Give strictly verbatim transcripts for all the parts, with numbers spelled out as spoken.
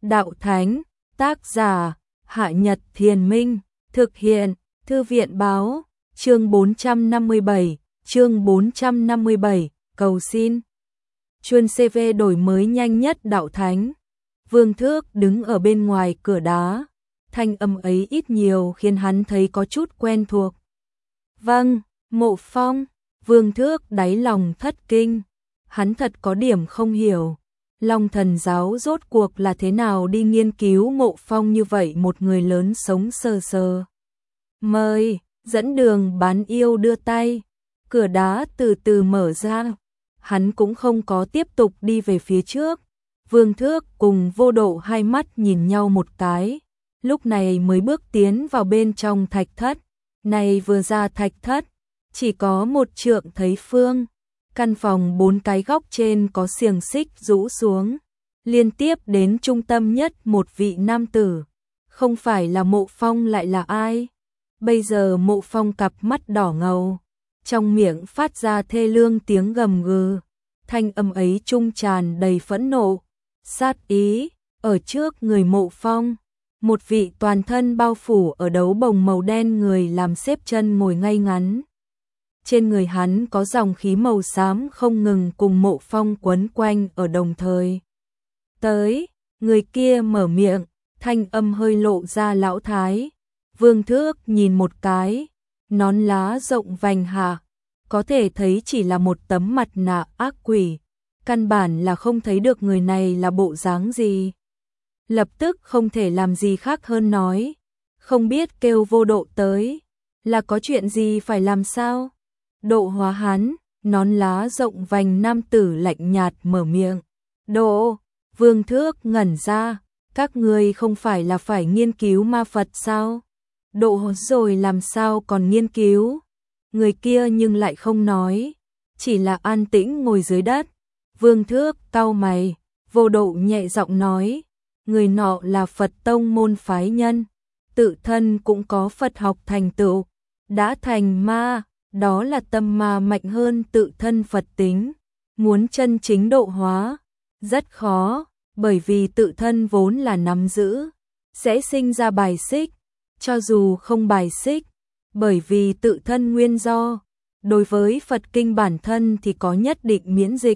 Đạo Thánh, tác giả, Hạ Nhật Thiền Minh, thực hiện, Thư viện Báo, chương bốn trăm năm mươi bảy, chương bốn trăm năm mươi bảy, cầu xin. Chuân xê vê đổi mới nhanh nhất Đạo Thánh. Vương Thước đứng ở bên ngoài cửa đá, thanh âm ấy ít nhiều khiến hắn thấy có chút quen thuộc. Vâng, Mộ Phong. Vương Thước đáy lòng thất kinh, hắn thật có điểm không hiểu. Long Thần giáo rốt cuộc là thế nào đi nghiên cứu Mộ Phong như vậy một người lớn sống sờ sờ. Mời, dẫn đường bán yêu đưa tay, cửa đá từ từ mở ra, hắn cũng không có tiếp tục đi về phía trước. Vương Thước cùng Vô Độ hai mắt nhìn nhau một cái, lúc này mới bước tiến vào bên trong thạch thất. Này vừa ra thạch thất, chỉ có một trượng thấy phương. Căn phòng bốn cái góc trên có xiềng xích rũ xuống, liên tiếp đến trung tâm nhất một vị nam tử. Không phải là Mộ Phong lại là ai? Bây giờ Mộ Phong cặp mắt đỏ ngầu, trong miệng phát ra thê lương tiếng gầm gừ. Thanh âm ấy trung tràn đầy phẫn nộ, sát ý. Ở trước người Mộ Phong, một vị toàn thân bao phủ ở đấu bồng màu đen người làm xếp chân ngồi ngay ngắn. Trên người hắn có dòng khí màu xám không ngừng cùng Mộ Phong quấn quanh ở đồng thời. Tới, người kia mở miệng, thanh âm hơi lộ ra lão thái. Vương Thước nhìn một cái, nón lá rộng vành hạ, có thể thấy chỉ là một tấm mặt nạ ác quỷ, căn bản là không thấy được người này là bộ dáng gì. Lập tức không thể làm gì khác hơn nói, không biết kêu Vô Độ tới, là có chuyện gì phải làm sao? Độ hóa hắn, nón lá rộng vành nam tử lạnh nhạt mở miệng. Độ, Vương Thước ngẩn ra, các ngươi không phải là phải nghiên cứu ma Phật sao? Độ rồi làm sao còn nghiên cứu? Người kia nhưng lại không nói, chỉ là an tĩnh ngồi dưới đất. Vương Thước cau mày, Vô Độ nhẹ giọng nói, người nọ là Phật tông môn phái nhân, tự thân cũng có Phật học thành tựu, đã thành ma. Đó là tâm ma mạnh hơn tự thân Phật tính, muốn chân chính độ hóa, rất khó, bởi vì tự thân vốn là nắm giữ, sẽ sinh ra bài xích, cho dù không bài xích, bởi vì tự thân nguyên do, đối với Phật kinh bản thân thì có nhất định miễn dịch.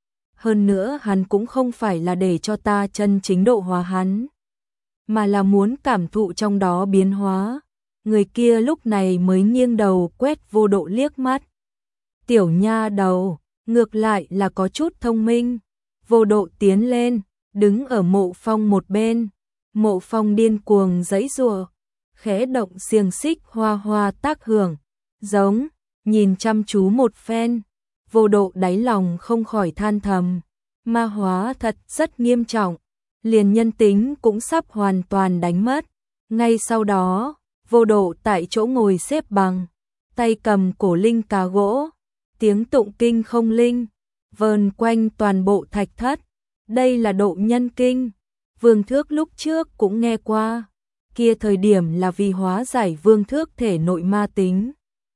Hơn nữa hắn cũng không phải là để cho ta chân chính độ hóa hắn, mà là muốn cảm thụ trong đó biến hóa. Người kia lúc này mới nghiêng đầu quét Vô Độ liếc mắt. Tiểu nha đầu, ngược lại là có chút thông minh. Vô Độ tiến lên, đứng ở Mộ Phong một bên. Mộ Phong điên cuồng giãy giụa, khẽ động xiềng xích hoa hoa tác hưởng, giống, nhìn chăm chú một phen. Vô Độ đáy lòng không khỏi than thầm, ma hóa thật rất nghiêm trọng, liền nhân tính cũng sắp hoàn toàn đánh mất. Ngay sau đó, Vô Độ tại chỗ ngồi xếp bằng, tay cầm cổ linh cá gỗ, tiếng tụng kinh không linh, vờn quanh toàn bộ thạch thất. Đây là Độ Nhân Kinh, Vương Thước lúc trước cũng nghe qua, kia thời điểm là vì hóa giải Vương Thước thể nội ma tính.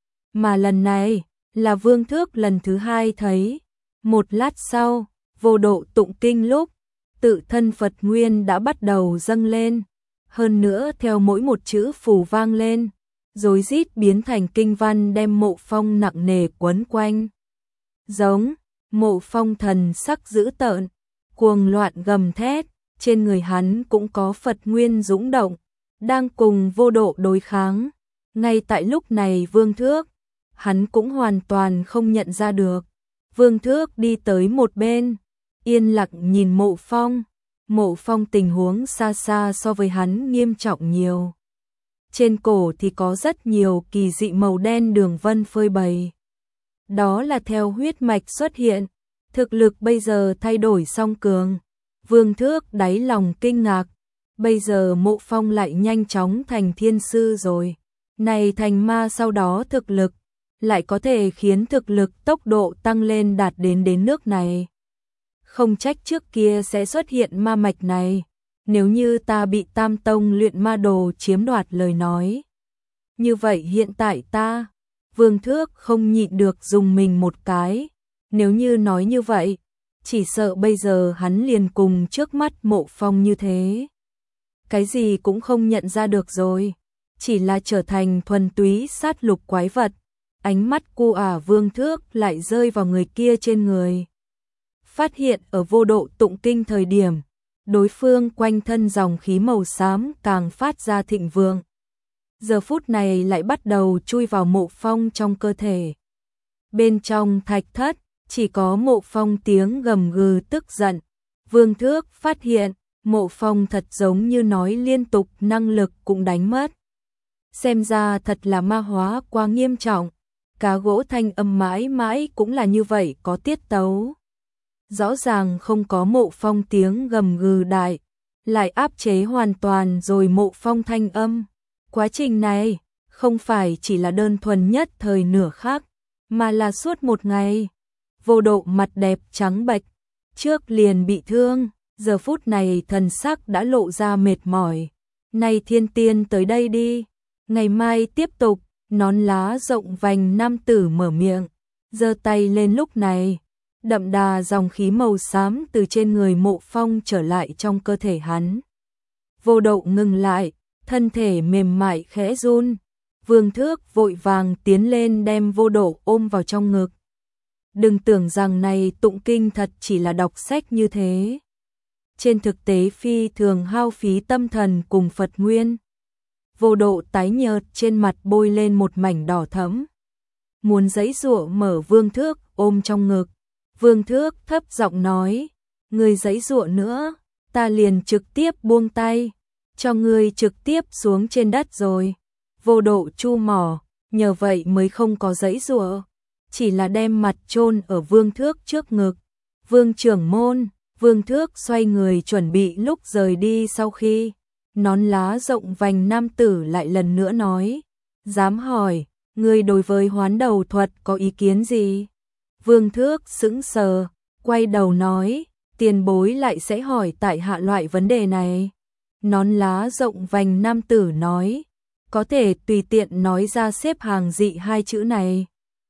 Mà lần này, là Vương Thước lần thứ hai thấy. Một lát sau, Vô Độ tụng kinh lúc, tự thân Phật Nguyên đã bắt đầu dâng lên. Hơn nữa theo mỗi một chữ phù vang lên, rối rít biến thành kinh văn đem Mộ Phong nặng nề quấn quanh. Giống, Mộ Phong thần sắc dữ tợn, cuồng loạn gầm thét, trên người hắn cũng có Phật Nguyên dũng động, đang cùng Vô Độ đối kháng. Ngay tại lúc này Vương Thước, hắn cũng hoàn toàn không nhận ra được. Vương Thước đi tới một bên, yên lặng nhìn Mộ Phong. Mộ Phong tình huống xa xa so với hắn nghiêm trọng nhiều. Trên cổ thì có rất nhiều kỳ dị màu đen đường vân phơi bày. Đó là theo huyết mạch xuất hiện, thực lực bây giờ thay đổi song cường. Vương Thước đáy lòng kinh ngạc, bây giờ Mộ Phong lại nhanh chóng thành thiên sư rồi. Này thành ma sau đó thực lực, lại có thể khiến thực lực tốc độ tăng lên đạt đến đến nước này. Không trách trước kia sẽ xuất hiện ma mạch này, nếu như ta bị Tam Tông luyện ma đồ chiếm đoạt lời nói. Như vậy hiện tại ta, Vương Thước không nhịn được dùng mình một cái, nếu như nói như vậy, chỉ sợ bây giờ hắn liền cùng trước mắt Mộ Phong như thế. Cái gì cũng không nhận ra được rồi, chỉ là trở thành thuần túy sát lục quái vật. Ánh mắt cu ả Vương Thước lại rơi vào người kia trên người. Phát hiện ở vô độ tụng kinh thời điểm, đối phương quanh thân dòng khí màu xám càng phát ra thịnh vượng. Giờ phút này lại bắt đầu chui vào Mộ Phong trong cơ thể. Bên trong thạch thất, chỉ có Mộ Phong tiếng gầm gừ tức giận. Vương Thước phát hiện, Mộ Phong thật giống như nói liên tục, năng lực cũng đánh mất. Xem ra thật là ma hóa quá nghiêm trọng. Cá gỗ thanh âm mãi mãi cũng là như vậy, có tiết tấu. Rõ ràng không có Mộ Phong tiếng gầm gừ đại, lại áp chế hoàn toàn rồi Mộ Phong thanh âm. Quá trình này không phải chỉ là đơn thuần nhất thời nửa khắc, mà là suốt một ngày. Vô độ mặt đẹp trắng bệch, trước liền bị thương, giờ phút này thần sắc đã lộ ra mệt mỏi. Này thiên tiên tới đây đi, ngày mai tiếp tục. Nón lá rộng vành nam tử mở miệng, giơ tay lên, lúc này đậm đà dòng khí màu xám từ trên người Mộ Phong trở lại trong cơ thể hắn. Vô độ ngừng lại, thân thể mềm mại khẽ run. Vương Thước vội vàng tiến lên đem vô độ ôm vào trong ngực. Đừng tưởng rằng này tụng kinh thật chỉ là đọc sách như thế. Trên thực tế phi thường hao phí tâm thần cùng Phật nguyên. Vô độ tái nhợt, trên mặt bôi lên một mảnh đỏ thẫm. Muốn giãy giụa mở Vương Thước ôm trong ngực. Vương Thước thấp giọng nói, ngươi giãy giụa nữa, ta liền trực tiếp buông tay, cho ngươi trực tiếp xuống trên đất rồi. Vô độ chu mỏ, nhờ vậy mới không có giãy giụa, chỉ là đem mặt chôn ở Vương Thước trước ngực. Vương trưởng môn, Vương Thước xoay người chuẩn bị lúc rời đi, sau khi nón lá rộng vành nam tử lại lần nữa nói, dám hỏi, ngươi đối với hoán đầu thuật có ý kiến gì? Vương Thước sững sờ, quay đầu nói, tiền bối lại sẽ hỏi tại hạ loại vấn đề này. Nón lá rộng vành nam tử nói, có thể tùy tiện nói ra xếp hàng dị hai chữ này.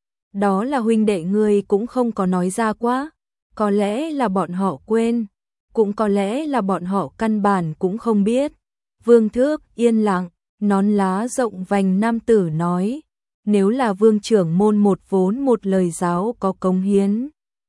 Đó là huynh đệ ngươi cũng không có nói ra quá, có lẽ là bọn họ quên, cũng có lẽ là bọn họ căn bản cũng không biết. Vương Thước yên lặng, nón lá rộng vành nam tử nói, nếu là vương trưởng môn một vốn một lời giáo có cống hiến,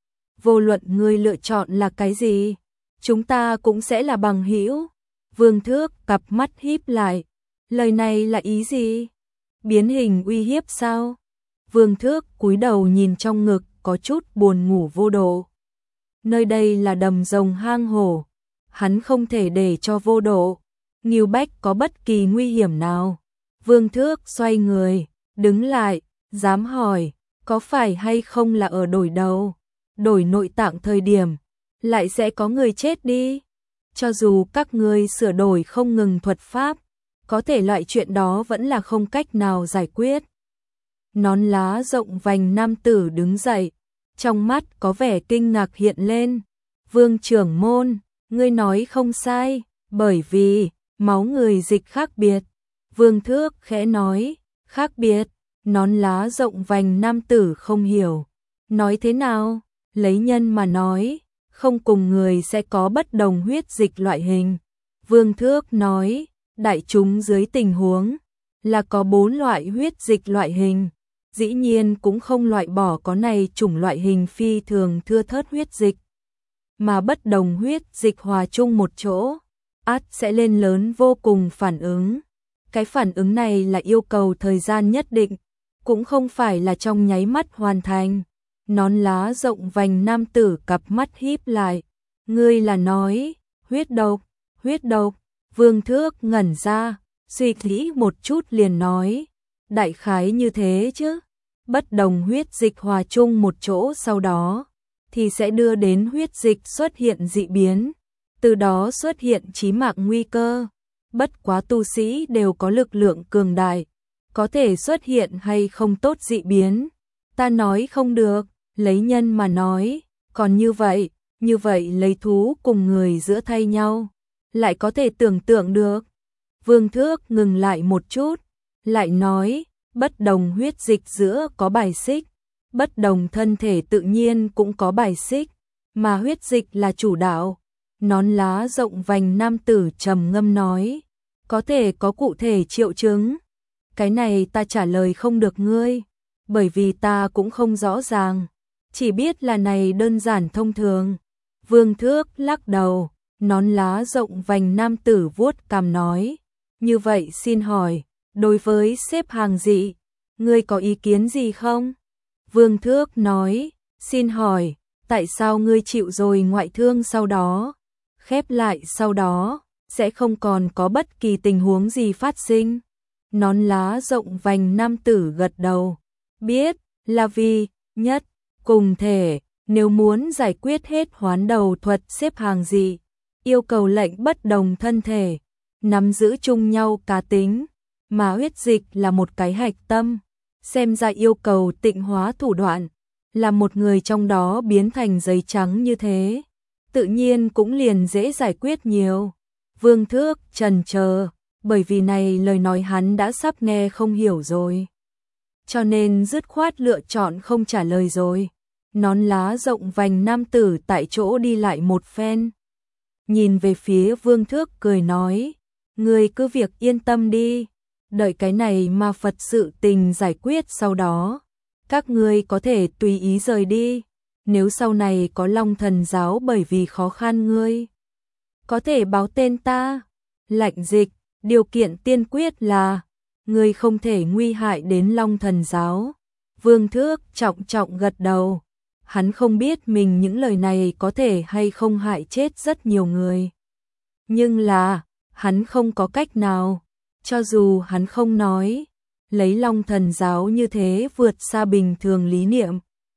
vô luận ngươi lựa chọn là cái gì, chúng ta cũng sẽ là bằng hữu. Vương Thước cặp mắt híp lại, lời này là ý gì? Biến hình uy hiếp sao? Vương Thước cúi đầu nhìn trong ngực, có chút buồn ngủ vô độ. Nơi đây là đầm rồng hang hổ, hắn không thể để cho vô độ Ngưu Bách có bất kỳ nguy hiểm nào. Vương Thước xoay người, đứng lại, dám hỏi, có phải hay không là ở đổi đầu, đổi nội tạng thời điểm, lại sẽ có người chết đi. Cho dù các ngươi sửa đổi không ngừng thuật pháp, có thể loại chuyện đó vẫn là không cách nào giải quyết. Nón lá rộng vành nam tử đứng dậy, trong mắt có vẻ kinh ngạc hiện lên. Vương trưởng môn, ngươi nói không sai, bởi vì máu người dịch khác biệt. Vương Thước khẽ nói, khác biệt. Nón lá rộng vành nam tử không hiểu. Nói thế nào? Lấy nhân mà nói, không cùng người sẽ có bất đồng huyết dịch loại hình. Vương Thước nói, đại chúng dưới tình huống là có bốn loại huyết dịch loại hình. Dĩ nhiên cũng không loại bỏ có này chủng loại hình phi thường thưa thớt huyết dịch. Mà bất đồng huyết dịch hòa chung một chỗ, ắt sẽ lên lớn vô cùng phản ứng. Cái phản ứng này là yêu cầu thời gian nhất định, cũng không phải là trong nháy mắt hoàn thành. Nón lá rộng vành nam tử cặp mắt híp lại. Ngươi là nói, huyết độc, huyết độc. Vương Thước ngẩn ra, suy nghĩ một chút liền nói, đại khái như thế chứ. Bất đồng huyết dịch hòa chung một chỗ sau đó, thì sẽ đưa đến huyết dịch xuất hiện dị biến, từ đó xuất hiện chí mạng nguy cơ. Bất quá tu sĩ đều có lực lượng cường đại, có thể xuất hiện hay không tốt dị biến. Ta nói không được, lấy nhân mà nói, còn như vậy, như vậy lấy thú cùng người giữa thay nhau, lại có thể tưởng tượng được. Vương Thước ngừng lại một chút, lại nói, bất đồng huyết dịch giữa có bài xích, bất đồng thân thể tự nhiên cũng có bài xích. mà huyết dịch là chủ đạo. Nón lá rộng vành nam tử trầm ngâm nói, có thể có cụ thể triệu chứng. Cái này ta trả lời không được ngươi, bởi vì ta cũng không rõ ràng, chỉ biết là này đơn giản thông thường. Vương Thước lắc đầu, nón lá rộng vành nam tử vuốt cằm nói, như vậy xin hỏi, đối với xếp hàng dị, ngươi có ý kiến gì không? Vương Thước nói, xin hỏi, tại sao ngươi chịu rồi ngoại thương sau đó, khép lại sau đó, sẽ không còn có bất kỳ tình huống gì phát sinh? Nón lá rộng vành nam tử gật đầu, biết, là vì, nhất, cùng thể, nếu muốn giải quyết hết hoán đầu thuật xếp hàng dị, yêu cầu lệnh bất đồng thân thể, nắm giữ chung nhau cá tính, mà huyết dịch là một cái hạch tâm, xem ra yêu cầu tịnh hóa thủ đoạn, là một người trong đó biến thành giấy trắng như thế, tự nhiên cũng liền dễ giải quyết nhiều. Vương Thước trần chờ, bởi vì này lời nói hắn đã sắp nghe không hiểu rồi, cho nên dứt khoát lựa chọn không trả lời rồi. Nón lá rộng vành nam tử tại chỗ đi lại một phen, nhìn về phía Vương Thước cười nói, ngươi cứ việc yên tâm đi, đợi cái này mà Phật sự tình giải quyết sau đó, các ngươi có thể tùy ý rời đi, nếu sau này có Long Thần giáo bởi vì khó khăn ngươi, có thể báo tên ta. Lạnh Dịch, điều kiện tiên quyết là, ngươi không thể nguy hại đến Long Thần giáo. Vương Thước trọng trọng gật đầu. Hắn không biết mình những lời này có thể hay không hại chết rất nhiều người. Nhưng là, hắn không có cách nào. Cho dù hắn không nói, lấy Long Thần giáo như thế vượt xa bình thường lý niệm,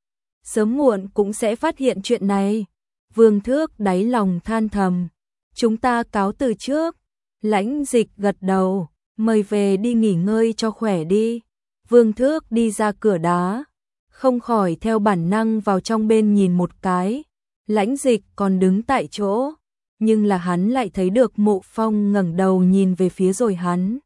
sớm muộn cũng sẽ phát hiện chuyện này. Vương Thước đáy lòng than thầm, chúng ta cáo từ trước. Lãnh Dịch gật đầu, mời về đi nghỉ ngơi cho khỏe đi. Vương Thước đi ra cửa đá, không khỏi theo bản năng vào trong bên nhìn một cái. Lãnh Dịch còn đứng tại chỗ, nhưng là hắn lại thấy được Mộ Phong ngẩng đầu nhìn về phía rồi hắn.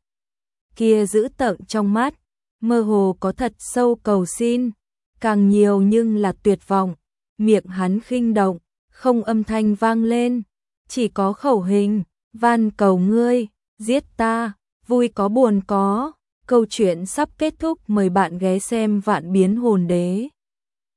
Kia dữ tợn trong mắt, mơ hồ có thật sâu cầu xin, càng nhiều nhưng là tuyệt vọng. Miệng hắn khinh động, không âm thanh vang lên, chỉ có khẩu hình, van cầu ngươi, giết ta, vui có buồn có. Câu chuyện sắp kết thúc, mời bạn ghé xem Vạn Biến Hồn Đế.